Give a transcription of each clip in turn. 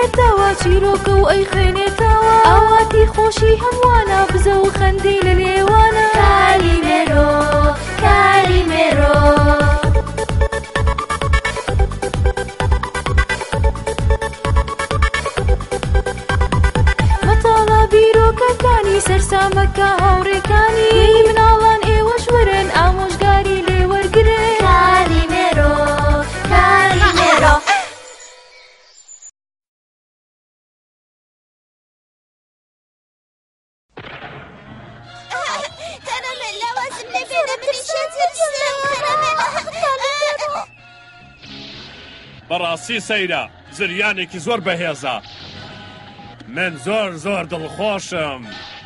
کردەوە چیرۆکە و ئەی خوێنێتەوە ئاواتی خۆشی هەموانە بزە و خەندەی لە لێوانە کالیمێرۆ کالیمێرۆ مەتاڵە بیرۆکەکانی سەرسامەکە هاوڕێکانی مناڵان ئێوەش وەرن ئامۆژگاری لێ وەرگرن کالیمێرۆ کالیمێرۆ بەڕاستی سەیرە زریانێکی زۆر بەهێزە من زۆر دڵخۆشم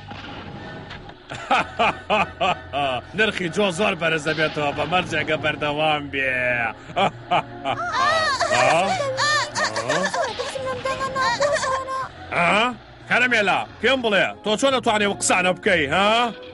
نرخی جۆ زۆر بەرزە بێتەوە بە مەرجێگە بەردەوام بێ کەرەمێلا پێم بڵێ تۆ چۆن دەتوانێ و قسانە بکەی ها؟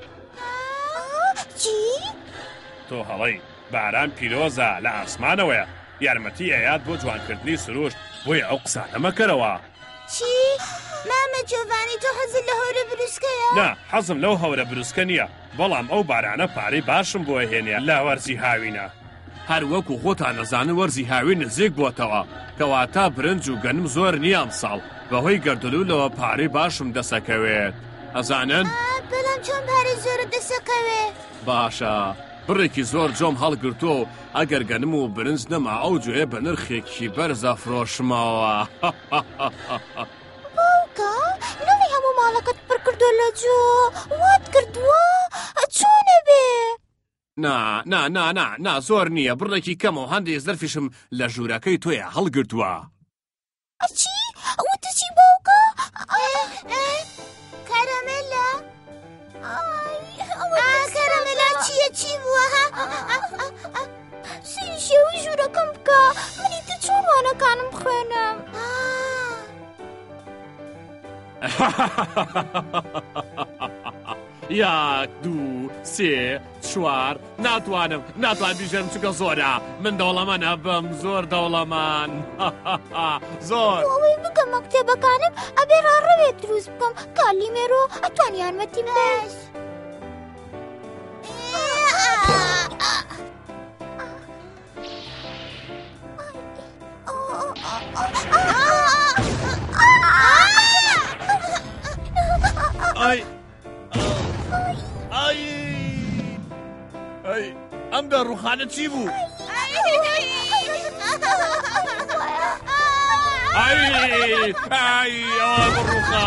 چی؟ تۆ هەڵەی باران پیرۆزە لە ئاسمانەوەیە یارمەتی ئەیات بۆ جوانکردنی سروشت بۆیە ئەو قسانە مەکەرەوە چی؟ مامە جۆڤانی تۆ حەزت لە هەورە بروسکەیە؟ نا حەزم لەو هەورە بروسکە نییە بەڵام ئەو بارانە پارەی باشم بۆ هێنێ لا وەرزی هاوینە هەر وەکو خۆتان نەزانن وەرزی هاوین نزیک بۆتەوە کەواتە برنج و گەنم زۆر نیام ساڵ بەهۆی گەردەلوولەوە پارەی باشم دەسەکەوێت ئەزانن؟ بەڵام چۆن پارەی زۆرت دەسەکەوێت؟ باشە بڕێکی زۆر جۆم هەڵگرتۆ ئەگەر گەنم و برنج نەما ئەو گوێ بە نرخێکی بەرزە فرۆشمەوە باوکە نەوەی هەموو ماڵەکەت پڕ کردو لە جۆ وات کردووە چۆنە بێ؟ نا زۆر نییە بڕێکی کەمەوە هەندێک زەرفیشم لە ژوورەکەی تۆیە هەڵگرتووە چی؟ وتە چی باوکە؟ کەرەمێلا کەرەمێلا چییە چی بووە؟ شێوەی ژوورەکەم بکە منی تو چۆن وانەکانم بخوێنم؟ 1 2 3 4 ناتوانم بیژەرم چکە زۆرە من دەوڵەمەنە بم زۆر دەوڵەمان زۆر ئەوەی بگەم مەکتێبەکانم ئەبێ ڕاڕەوێت دروست بکەم کالیمێرۆ ئەتوانی یارمەتی باش ئەم دەڕوخانە چی بوو؟ ئەوە بڕوخە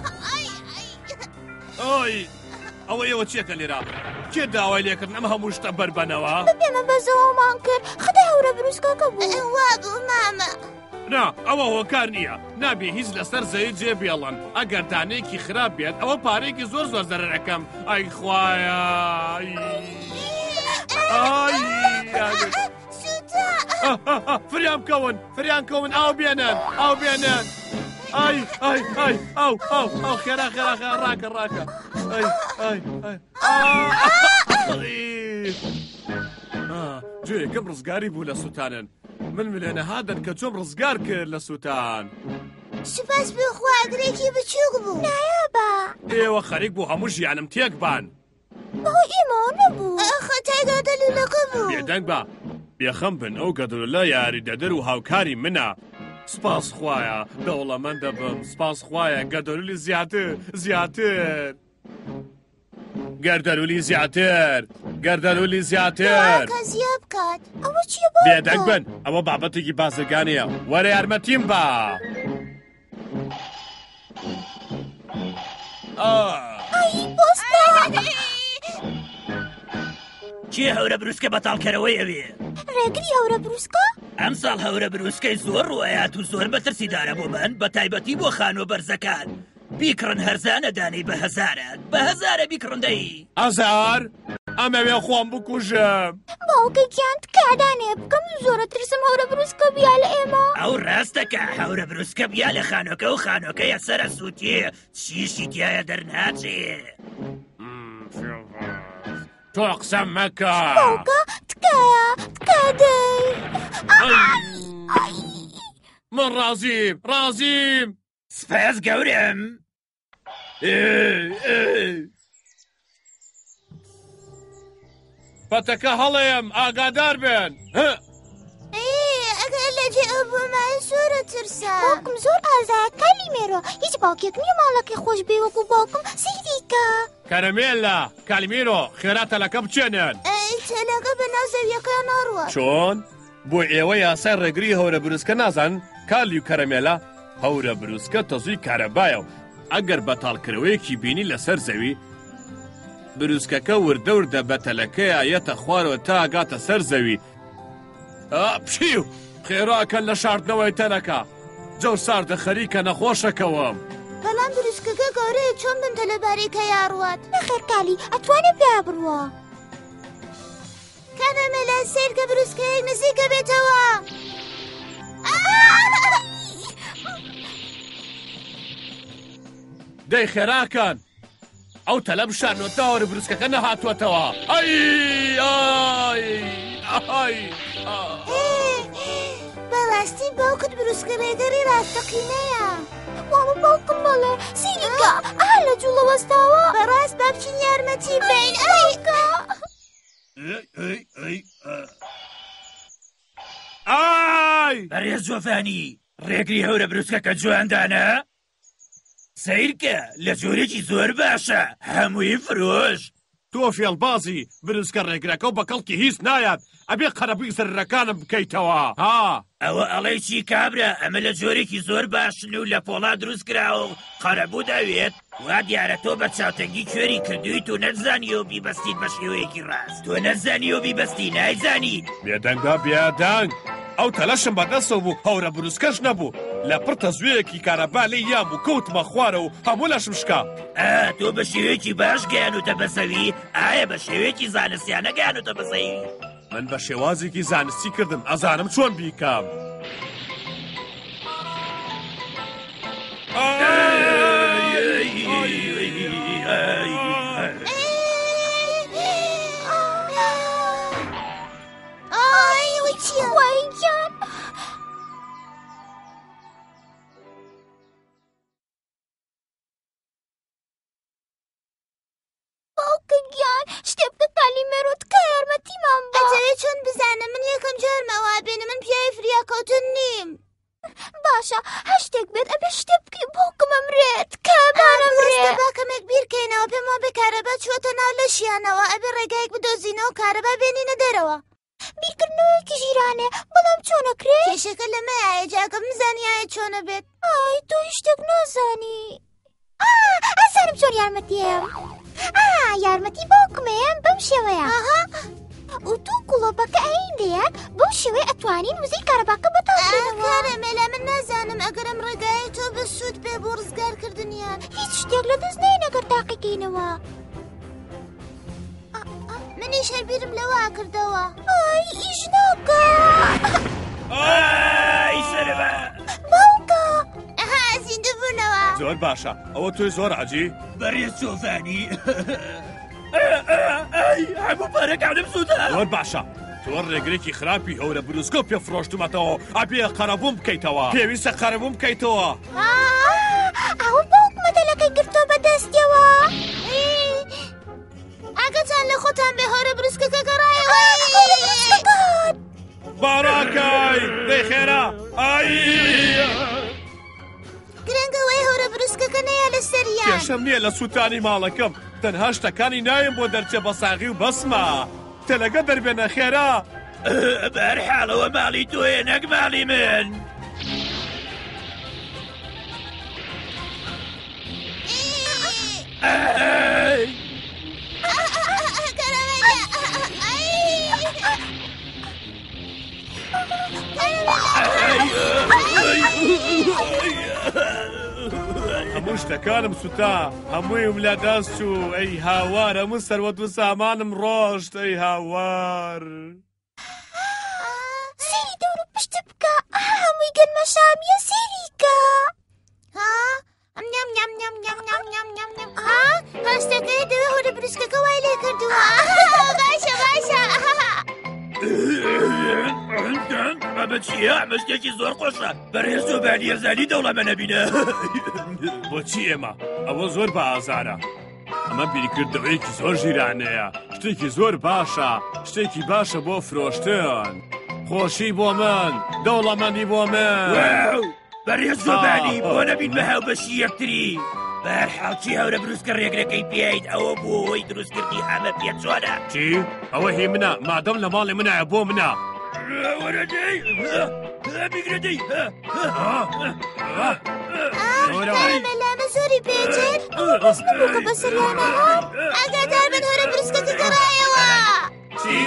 ئەوە ئێوە چیەکە لێرە؟ کێ داوای لێکردن ئەم هەموو شتە بەربەنەوە؟ بێمە بەزەوەمان کرد خدای هەورە بروسکەکە بوو وا بوو مامە نا ئەوە هۆکار نییە نابێ هیچ لەسەر زەوی جێ بێڵن ئەگەر دانەیەکی خراپ بێت ئەوە پارێکی زۆر زەرەکەم ئای خوایە فریان کەون ئاو بێنن ئاو خێرا ڕاکە گوێ ڕزگاری بوو لە سووتانن من ملێنەها دەن کە چۆم ڕزگار کرد لە سووتان سوپاس بێ خواگرێکی بچووک بوو نایابە ئێوە خەریک بوو هەموو ژیانم تێک بان بەهۆ ئێمەوە نەبوو خەتای گەردەلوولەکە بوو بێدەنگ بە بێخەم بن ئەو گەردەلوولە یاری دەدەر و هاوکاری منە سپاس خوایە دەوڵەمەندە بم سپاس خوایە گەردەلوولی زیاتر گەردەلوولی زیاتر زیاب بکات ئەوە چیە بۆ بێدەنگ بن ئەوە بابەتێکی بازرگانیە وەرە یارمەتیم بە چی هەورە بروسکە بەتاڵکەرەوەی ئەوێ ڕێگری هەورە بروسکە؟ ئەم ساڵ هەورە بروسکەی زۆر ڕوایات و زۆر بەترسیدارە بۆ من بە تایبەتی بۆ خانۆ بەرزەکان بیکڕن هەرزانە دانەی بە هەزارە بیکڕندەی هەزار؟ ئەمەوێ خۆم بکوژم باوکەی گیان کادانێ بکەم زۆرە ترسم هەورە بروسکە بیا لە ئێمە ئەو ڕاستەکە هەورە بروسکە بیا لە خانۆکە و خانۆکەیە سەرە سووتێ چیشی تایە دەرناچێ تۆ قسەم مەکە باوکە تکایە تکادەی من ڕازیم سپاس گەورم. پەتەکە هەڵەیەم ئاگادار بێن. ئەگەر لەجێ ئەو بۆمای زۆرە ترسا. باوکم زۆر ئازایە کالیمێرۆ. هیچ باوکێک نییە ماڵەکەی خۆش بێ وەکو باوکم سیریکە. کەرەمێلە کالیمێرۆ خێرا تەلەکە بچێنن. تەلەکە بە ناو زەویەکە ناڕوە. چۆن؟ بۆ ئێوە یاسای ڕێگری هەورە بروسکە نازان کالی و کەرەمێلە هەورە بروسکە تەزووی کارەبایە و ئەگەر بەتاڵکردەوەیەکی بینی لەسەر زەوی بروسکەکە وردە وردە بەتەلەکەیە یەتە خوارەوە تا ئاگاتە سەر زەوی. پشیو خێراکەن لە شاردنەوەی تەلەکە جەو ساردە خەریکە نەخۆشەکەوەم. بەڵام بروسکەکە گەورەیە چۆن بنتە لەبارەیکە یاڕوات. نەخێر کالی ئەتوانێ پێ بڕوە. کەرەمێلە سیرکە بروسکەیەک نزیکە بێتەوە. دەی خێراکەن ئەو تەلە بشانەوە تاوەرە بروسکەکە نەهاتوەتەوە. بەڕاستی باوکت بروسکە ڕێگەری ڕاستەقینەیە. وامە باوکم بەڵێ سیریکە ئاها لە جوڵە وەستاوە. بەڕاست با بچین یارمەتی بین. ئەیکە بەڕێز جۆفانی ڕێگری هەورە بروسکەکە جواندانە؟ سیرکە لە جۆرێکی زۆر باشە هەمووی فرۆش. تۆ فێڵبازی بروسکە ڕێگرەکە و بە کەڵکی هیچ نایەت ئەبێ قەرەبووی سەرەکانم بکەیتەوە. ئەوە ئەڵەی چی کابرا ئەمە لە جۆرێکی زۆر باشن و لە پۆڵا دروست کراوە و قەرەبوو دەوێت وا دیارە تۆ بە چاوتەنگی کوێری کردوویت و نەزانی و بیبەستیت بە شێوەیەکی ڕاست. تۆ نەزانی و بیبەستی نایزانیت. بێدەنگە بێدەنگ ئەو تەلەشم بەدەستەوە بوو هەورە بروسکەش نەبوو لە پڕتە زوێیەکی کارەبا لێ یام و کەوتمە خوارە و هەموو لەشم شکا. تۆ بە شێوەیەکی باش گەیانوتە بەسەوی ئایا بە شێوەیەکی زانستیانە گەیانوتە بەسەوی؟ من بە شێوازێکی زانستی کردم ئەزانم چۆن بیکەم. باشە هەر شتێک بێت ئەبێ شتێ بکەی باوکم ئەمرێت کابرا ئەمرێت. با کەمێک بیرکەینەوە پێم وابێ کارەبا چووەتە ناو لەشیانەوە ئەبێ ڕێگایەک بدۆزینەوە کارەبا بێنینە دەرەوە. بیرکردنەوەیەکی ژیرانێ بەڵام چۆنەکرێت؟ کێشەکە لەمەیە جاکە بزانیایە چۆنە بێت. ئای تۆ شتێک نازانی. ئەزانم چۆن یارمەتیم. یارمەتی باوکمەیەم بەم شێوەیە. و دوو گوڵۆبەکە ئەیندەیەک بەو شێوەیە ئەتوانین وزەی کارەباکە بەتاڵێنەوە. کارەمێلە من نازانم ئەگەرم ڕێگای تۆ بە سوود بێ بۆ ڕزگارکردنیان. هیچ شتێک لە دەست نین ئەگەر تاقیکەینەوە. منیش هەربیرم لەوە کردەوە. ئیش ناکە. سەربە باوکە زیندوو بوونەوە. زۆر باشە ئەوە تۆی زۆر عەجی. بەڕێز جۆفانی هەموو پارەکانم سوودە. زۆر باشە تۆ ڕێگرێکی خراپی هەورە بروسکە و پێفرۆشتمەتەوە ئەبێ قەرەبووم بکەیتەوە. پێویستە قەرەبووم بکەیتەوە. ئەوە باوکمە تەلەکەی گرتۆ بەدەستیەوە. ئاگەتان لە خۆتان بێ هەورە بروسکەکە گەڕایەوە. باڕاکای دەی خێرا. گرنگەوەی هەورە بروسکەکە نەیە لە سەریان. کێشەم نییە لە سووتانی ماڵەکەم تەنها شتەکانی نایم بۆ دەرچێ بە ساغی و بەسمە تەلەگە دەربێنە خێرا. بەرحاڵەوە ماڵی تۆیە نەک ماڵی من. هەموو شتەکانم سوتا هەموویم لە دەست و ئەی هاوار هەموو سەروەت و سامانم ڕۆشت ئەی هاوار. سیری دەور و پشت بکە هەمووی گەنمە شامیە سیریکە. هەستەکەی دەوێ هەورە بروسکەکە وای لێ کردووە. باشە ئەمە چییە؟ ئەمە شتێکی زۆر خۆشە بەڕێز و بەنیێزانی دەوڵەمە نەبینە. بۆچی ئێمە ئەوە زۆر بە ئازارە. ئەمە بیرکردەوەیەکی زۆر ژیرانەیە، شتێکی زۆر باشە، شتێکی باشە بۆ فرۆشتن. خۆشی بۆ من، دەوڵەمەندی بۆ من. بەڕێز و بەنی بۆ نەبین بە هاوبەشی یەکتری. بەرحاڵچی هەورە بروسکە ڕێگرەکەی پێیت ئەوە بوو ئەوەی دروستکردی ئەمە پێ چۆنە؟ چی؟ ئەوە هی منە، مادەم لە ماڵی منایە بۆ منە. وەرەدەی بیگرەدەی مەلامە زۆری پێچێت ڕست بوو کە بەسەریانەوە ئاگادار بن هەورە بروسکەتی گەڕایەوە. چی؟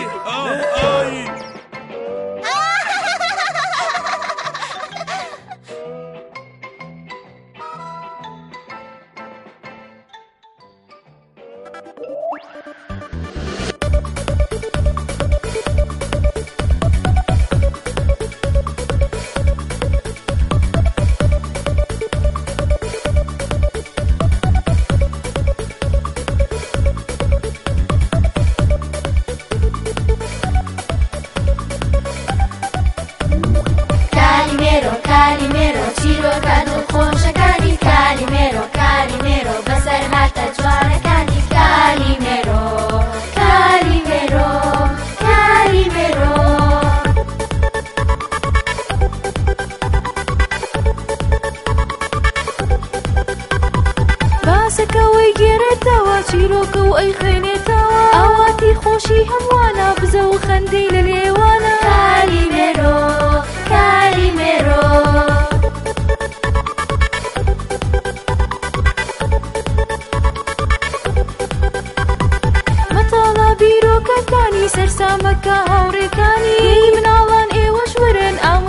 باسەکەوەی گێرێتەوە چیرۆکە و ئەی خوێنێتەوە ئاواتی خۆشی هەمووانە بزە و خەندەی لە لێوانە کالیمێرۆ کالیمێرۆ مەتاڵە بیرۆکەکانی سەرسامەکە هاوڕێکانی مناڵان ئێوەش ورن